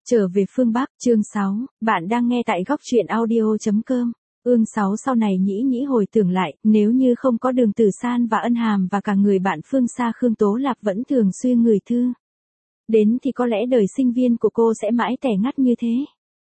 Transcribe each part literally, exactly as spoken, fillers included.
Trở về phương Bắc, chương sáu, bạn đang nghe tại góc truyện audio chấm com. Ương sáu sau này nhĩ nhĩ hồi tưởng lại, nếu như không có Đường Tử San và Ân Hàm và cả người bạn phương xa Khương Tố Lạp vẫn thường xuyên gửi thư đến thì có lẽ đời sinh viên của cô sẽ mãi tẻ ngắt như thế.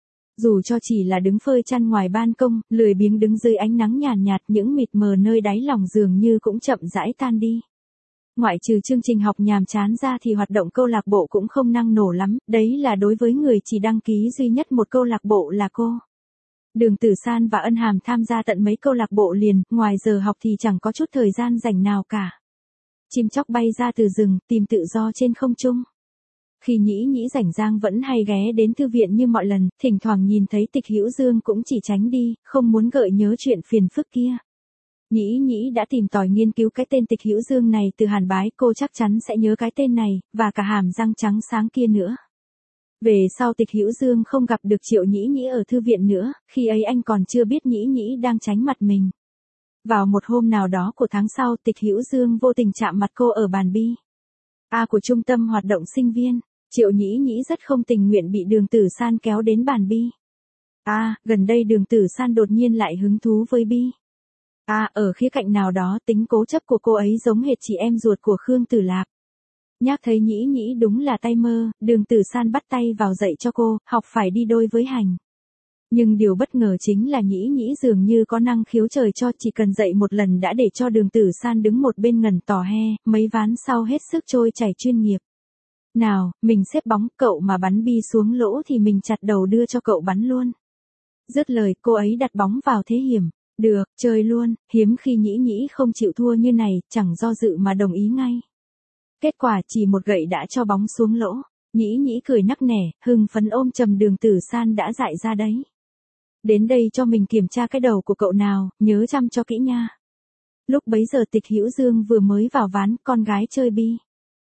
Dù cho chỉ là đứng phơi chăn ngoài ban công, lười biếng đứng dưới ánh nắng nhàn nhạt, những mịt mờ nơi đáy lòng dường như cũng chậm rãi tan đi. Ngoại trừ chương trình học nhàm chán ra thì hoạt động câu lạc bộ cũng không năng nổ lắm, đấy là đối với người chỉ đăng ký duy nhất một câu lạc bộ là cô. Đường Tử San và Ân Hàm tham gia tận mấy câu lạc bộ liền, ngoài giờ học thì chẳng có chút thời gian rảnh nào cả. Chim chóc bay ra từ rừng, tìm tự do trên không trung. Khi nhĩ nhĩ rảnh rang vẫn hay ghé đến thư viện như mọi lần, thỉnh thoảng nhìn thấy Tịch Hữu Dương cũng chỉ tránh đi, không muốn gợi nhớ chuyện phiền phức kia. Nhĩ nhĩ đã tìm tòi nghiên cứu cái tên Tịch Hữu Dương này từ Hàn Bái, cô chắc chắn sẽ nhớ cái tên này, và cả hàm răng trắng sáng kia nữa. Về sau Tịch Hữu Dương không gặp được Triệu Nhĩ Nhĩ ở thư viện nữa, khi ấy anh còn chưa biết Nhĩ Nhĩ đang tránh mặt mình. Vào một hôm nào đó của tháng sau, Tịch Hữu Dương vô tình chạm mặt cô ở bàn bi A của trung tâm hoạt động sinh viên. Triệu Nhĩ Nhĩ rất không tình nguyện bị Đường Tử San kéo đến bàn bi A, gần đây Đường Tử San đột nhiên lại hứng thú với bi À, ở khía cạnh nào đó tính cố chấp của cô ấy giống hệt chị em ruột của Khương Tử Lạp. Nhắc thấy Nhĩ Nhĩ đúng là tay mơ, Đường Tử San bắt tay vào dạy cho cô, học phải đi đôi với hành. Nhưng điều bất ngờ chính là Nhĩ Nhĩ dường như có năng khiếu trời cho, chỉ cần dạy một lần đã để cho Đường Tử San đứng một bên ngẩn tỏ he, mấy ván sau hết sức trôi chảy chuyên nghiệp. Nào, mình xếp bóng, cậu mà bắn bi xuống lỗ thì mình chặt đầu đưa cho cậu bắn luôn. Dứt lời, cô ấy đặt bóng vào thế hiểm. Được, chơi luôn, hiếm khi Nhĩ Nhĩ không chịu thua như này, chẳng do dự mà đồng ý ngay. Kết quả chỉ một gậy đã cho bóng xuống lỗ. Nhĩ Nhĩ cười nắc nẻ, hưng phấn ôm chầm Đường Tử San đã dạy ra đấy. Đến đây cho mình kiểm tra cái đầu của cậu nào, nhớ chăm cho kỹ nha. Lúc bấy giờ Tịch Hữu Dương vừa mới vào ván, con gái chơi bi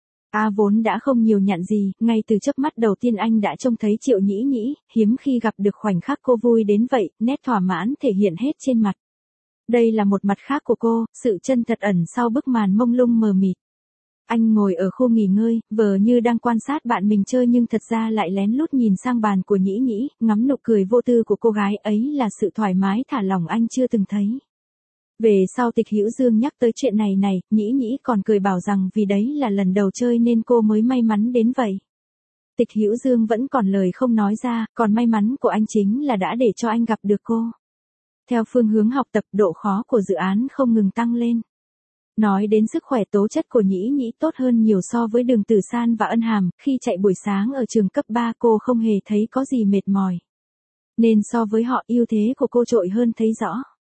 A vốn đã không nhiều nhặn gì, ngay từ chớp mắt đầu tiên anh đã trông thấy Triệu Nhĩ Nhĩ, hiếm khi gặp được khoảnh khắc cô vui đến vậy, nét thỏa mãn thể hiện hết trên mặt. Đây là một mặt khác của cô, sự chân thật ẩn sau bức màn mông lung mờ mịt. Anh ngồi ở khu nghỉ ngơi, vờ như đang quan sát bạn mình chơi nhưng thật ra lại lén lút nhìn sang bàn của Nhĩ Nhĩ, ngắm nụ cười vô tư của cô gái ấy là sự thoải mái thả lỏng anh chưa từng thấy. Về sau Tịch Hữu Dương nhắc tới chuyện này này, Nhĩ Nhĩ còn cười bảo rằng vì đấy là lần đầu chơi nên cô mới may mắn đến vậy. Tịch Hữu Dương vẫn còn lời không nói ra, còn may mắn của anh chính là đã để cho anh gặp được cô. Theo phương hướng học tập, độ khó của dự án không ngừng tăng lên. Nói đến sức khỏe tố chất của Nhĩ Nhĩ tốt hơn nhiều so với Đường Tử San và Ân Hàm, khi chạy buổi sáng ở trường cấp ba cô không hề thấy có gì mệt mỏi. Nên so với họ ưu thế của cô trội hơn thấy rõ.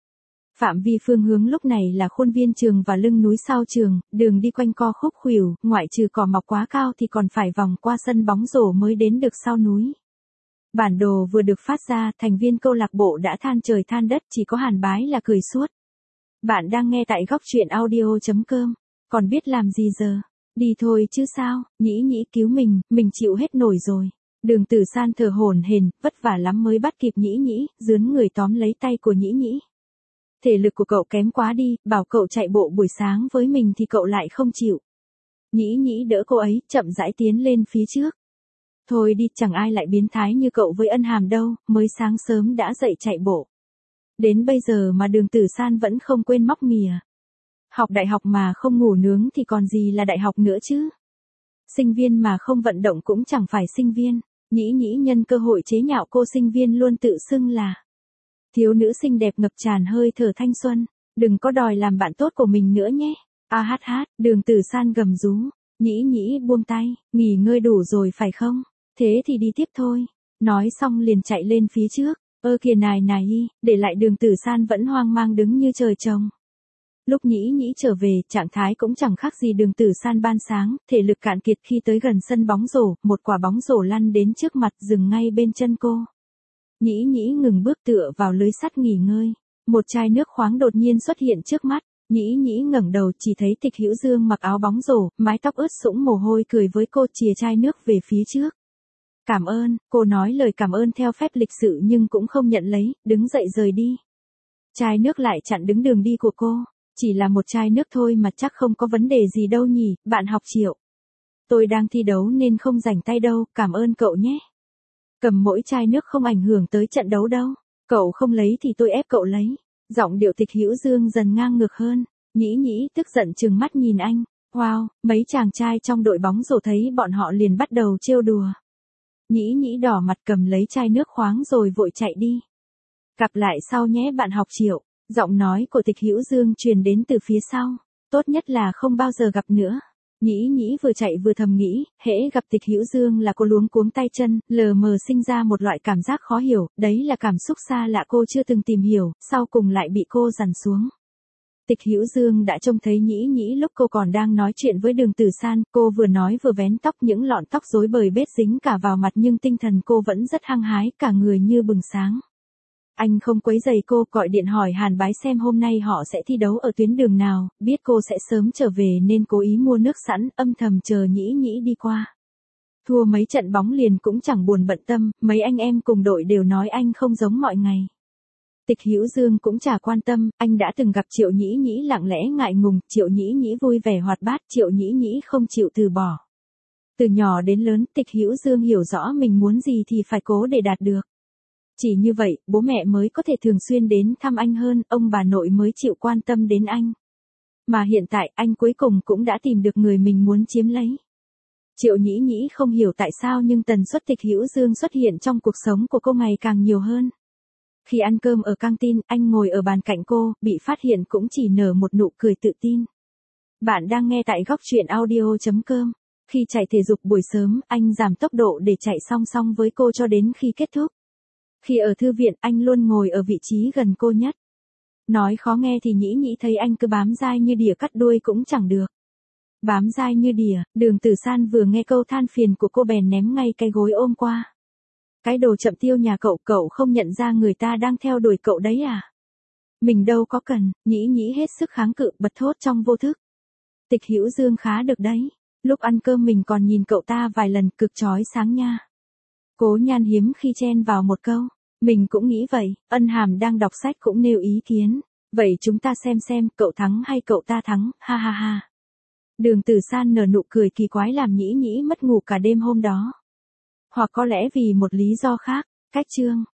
Phạm vi phương hướng lúc này là khuôn viên trường và lưng núi sau trường, đường đi quanh co khúc khuỷu, ngoại trừ cỏ mọc quá cao thì còn phải vòng qua sân bóng rổ mới đến được sau núi. Bản đồ vừa được phát ra, thành viên câu lạc bộ đã than trời than đất, chỉ có Hàn Bái là cười suốt. Bạn đang nghe tại góc truyện audio chấm com, còn biết làm gì giờ? Đi thôi chứ sao, Nhĩ Nhĩ cứu mình, mình chịu hết nổi rồi. Đường Tử San thở hổn hển, vất vả lắm mới bắt kịp Nhĩ Nhĩ, dướn người tóm lấy tay của Nhĩ Nhĩ. Thể lực của cậu kém quá đi, bảo cậu chạy bộ buổi sáng với mình thì cậu lại không chịu. Nhĩ Nhĩ đỡ cô ấy, chậm rãi tiến lên phía trước. Thôi đi, chẳng ai lại biến thái như cậu với Ân Hàm đâu, mới sáng sớm đã dậy chạy bộ. Đến bây giờ mà Đường Tử San vẫn không quên móc mìa. Học đại học mà không ngủ nướng thì còn gì là đại học nữa chứ. Sinh viên mà không vận động cũng chẳng phải sinh viên. Nhĩ Nhĩ nhân cơ hội chế nhạo cô sinh viên luôn tự xưng là thiếu nữ xinh đẹp ngập tràn hơi thở thanh xuân. Đừng có đòi làm bạn tốt của mình nữa nhé. A hát hát, Đường Tử San gầm rú. Nhĩ Nhĩ buông tay, nghỉ ngơi đủ rồi phải không? Thế thì đi tiếp thôi. Nói xong liền chạy lên phía trước. Ơ kìa nài nài y, để lại Đường Tử San vẫn hoang mang đứng như trời trồng. Lúc Nhĩ Nhĩ trở về, trạng thái cũng chẳng khác gì Đường Tử San ban sáng, thể lực cạn kiệt khi tới gần sân bóng rổ, một quả bóng rổ lăn đến trước mặt dừng ngay bên chân cô. Nhĩ Nhĩ ngừng bước tựa vào lưới sắt nghỉ ngơi. Một chai nước khoáng đột nhiên xuất hiện trước mắt. Nhĩ Nhĩ ngẩng đầu chỉ thấy Tịch Hữu Dương mặc áo bóng rổ, mái tóc ướt sũng mồ hôi cười với cô chìa chai nước về phía trước. Cảm ơn, cô nói lời cảm ơn theo phép lịch sự nhưng cũng không nhận lấy, đứng dậy rời đi. Chai nước lại chặn đứng đường đi của cô. Chỉ là một chai nước thôi mà chắc không có vấn đề gì đâu nhỉ, bạn học Triệu. Tôi đang thi đấu nên không rảnh tay đâu, cảm ơn cậu nhé. Cầm mỗi chai nước không ảnh hưởng tới trận đấu đâu. Cậu không lấy thì tôi ép cậu lấy. Giọng điệu Tịch Hữu Dương dần ngang ngược hơn. Nhĩ Nhĩ tức giận trừng mắt nhìn anh. Wow, mấy chàng trai trong đội bóng rổ thấy bọn họ liền bắt đầu trêu đùa. Nhĩ Nhĩ đỏ mặt cầm lấy chai nước khoáng rồi vội chạy đi. Gặp lại sau nhé bạn học Triệu. Giọng nói của Tịch Hữu Dương truyền đến từ phía sau. Tốt nhất là không bao giờ gặp nữa. Nhĩ Nhĩ vừa chạy vừa thầm nghĩ, hễ gặp Tịch Hữu Dương là cô luống cuống tay chân, lờ mờ sinh ra một loại cảm giác khó hiểu, đấy là cảm xúc xa lạ cô chưa từng tìm hiểu, sau cùng lại bị cô dằn xuống. Tịch Hữu Dương đã trông thấy Nhĩ Nhĩ lúc cô còn đang nói chuyện với Đường Tử San, cô vừa nói vừa vén tóc, những lọn tóc rối bời bết dính cả vào mặt nhưng tinh thần cô vẫn rất hăng hái, cả người như bừng sáng. Anh không quấy rầy cô, gọi điện hỏi Hàn Bái xem hôm nay họ sẽ thi đấu ở tuyến đường nào, biết cô sẽ sớm trở về nên cố ý mua nước sẵn, âm thầm chờ Nhĩ Nhĩ đi qua. Thua mấy trận bóng liền cũng chẳng buồn bận tâm, mấy anh em cùng đội đều nói anh không giống mọi ngày. Tịch Hữu Dương cũng chả quan tâm, anh đã từng gặp Triệu Nhĩ Nhĩ lặng lẽ ngại ngùng, Triệu Nhĩ Nhĩ vui vẻ hoạt bát, Triệu Nhĩ Nhĩ không chịu từ bỏ. Từ nhỏ đến lớn, Tịch Hữu Dương hiểu rõ mình muốn gì thì phải cố để đạt được. Chỉ như vậy, bố mẹ mới có thể thường xuyên đến thăm anh hơn, ông bà nội mới chịu quan tâm đến anh. Mà hiện tại, anh cuối cùng cũng đã tìm được người mình muốn chiếm lấy. Triệu Nhĩ Nhĩ không hiểu tại sao nhưng tần suất Tịch Hữu Dương xuất hiện trong cuộc sống của cô ngày càng nhiều hơn. Khi ăn cơm ở căng tin, anh ngồi ở bàn cạnh cô, bị phát hiện cũng chỉ nở một nụ cười tự tin. Bạn đang nghe tại góc truyện audio chấm com. Khi chạy thể dục buổi sớm, anh giảm tốc độ để chạy song song với cô cho đến khi kết thúc. Khi ở thư viện, anh luôn ngồi ở vị trí gần cô nhất. Nói khó nghe thì Nhĩ Nhĩ thấy anh cứ bám dai như đỉa cắt đuôi cũng chẳng được. Bám dai như đỉa, Đường Tử San vừa nghe câu than phiền của cô bèn ném ngay cái gối ôm qua. Cái đồ chậm tiêu nhà cậu, cậu không nhận ra người ta đang theo đuổi cậu đấy à? Mình đâu có cần, Nhĩ Nhĩ hết sức kháng cự, bật thốt trong vô thức. Tịch Hữu Dương khá được đấy. Lúc ăn cơm mình còn nhìn cậu ta vài lần, cực chói sáng nha. Cố Nhan hiếm khi chen vào một câu. Mình cũng nghĩ vậy, Ân Hàm đang đọc sách cũng nêu ý kiến. Vậy chúng ta xem xem, cậu thắng hay cậu ta thắng, ha ha ha. Đường Tử San nở nụ cười kỳ quái làm Nhĩ Nhĩ mất ngủ cả đêm hôm đó. Hoặc có lẽ vì một lý do khác, cách chương.